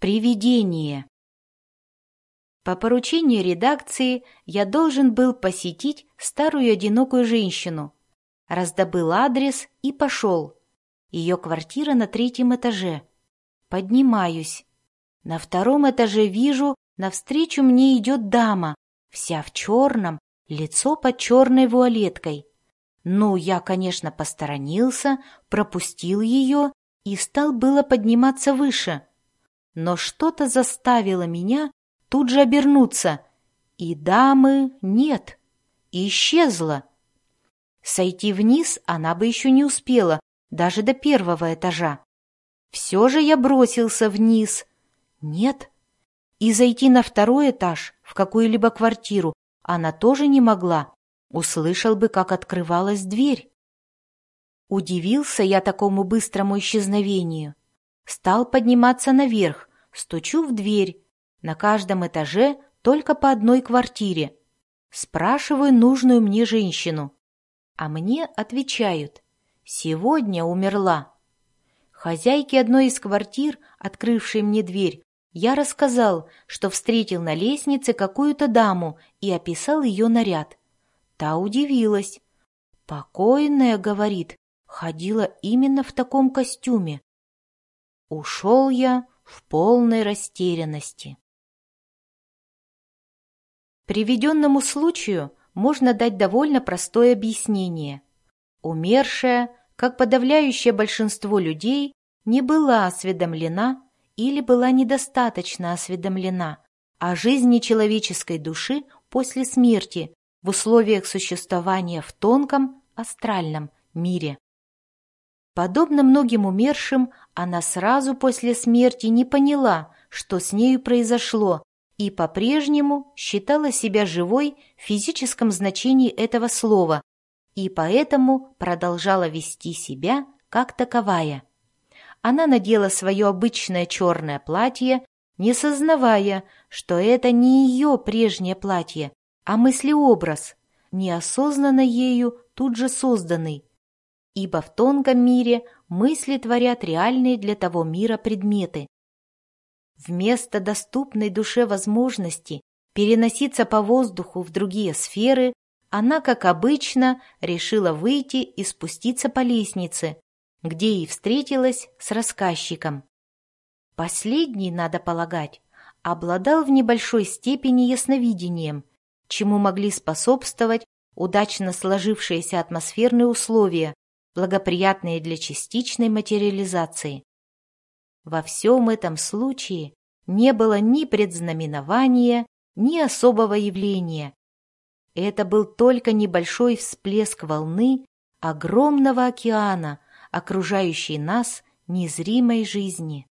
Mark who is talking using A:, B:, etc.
A: Привидение. По поручению редакции я должен был посетить старую одинокую женщину. Раздобыл адрес и пошел. Ее квартира на 3-м этаже. Поднимаюсь. На 2-м этаже вижу, навстречу мне идет дама, вся в черном, лицо под черной вуалеткой. Ну, я, конечно, посторонился, пропустил ее и стал было подниматься выше. Но что-то заставило меня тут же обернуться, и дамы нет, и исчезла. Сойти вниз она бы еще не успела, даже до 1-го этажа. Все же я бросился вниз. Нет. И зайти на 2-й этаж, в какую-либо квартиру, она тоже не могла. Услышал бы, как открывалась дверь. Удивился я такому быстрому исчезновению. Стал подниматься наверх, стучу в дверь. На каждом этаже только по одной квартире. Спрашиваю нужную мне женщину. А мне отвечают: сегодня умерла. Хозяйке одной из квартир, открывшей мне дверь, я рассказал, что встретил на лестнице какую-то даму и описал ее наряд. Та удивилась. Покойная, говорит, ходила именно в таком костюме. Ушел я в полной растерянности. Приведенному случаю можно дать довольно простое объяснение. Умершая, как подавляющее большинство людей, не была осведомлена или была недостаточно осведомлена о жизни человеческой души после смерти в условиях существования в тонком, астральном мире. Подобно многим умершим, она сразу после смерти не поняла, что с нею произошло, и по-прежнему считала себя живой в физическом значении этого слова, и поэтому продолжала вести себя как таковая. Она надела свое обычное черное платье, не сознавая, что это не ее прежнее платье, а мыслеобраз, неосознанно ею тут же созданный, ибо в тонком мире мысли творят реальные для того мира предметы. Вместо доступной душе возможности переноситься по воздуху в другие сферы, она, как обычно, решила выйти и спуститься по лестнице, где и встретилась с рассказчиком. Последний, надо полагать, обладал в небольшой степени ясновидением, чему могли способствовать удачно сложившиеся атмосферные условия, благоприятные для частичной материализации. Во всем этом случае не было ни предзнаменования, ни особого явления. Это был только небольшой всплеск волны огромного океана, окружающей нас незримой жизни.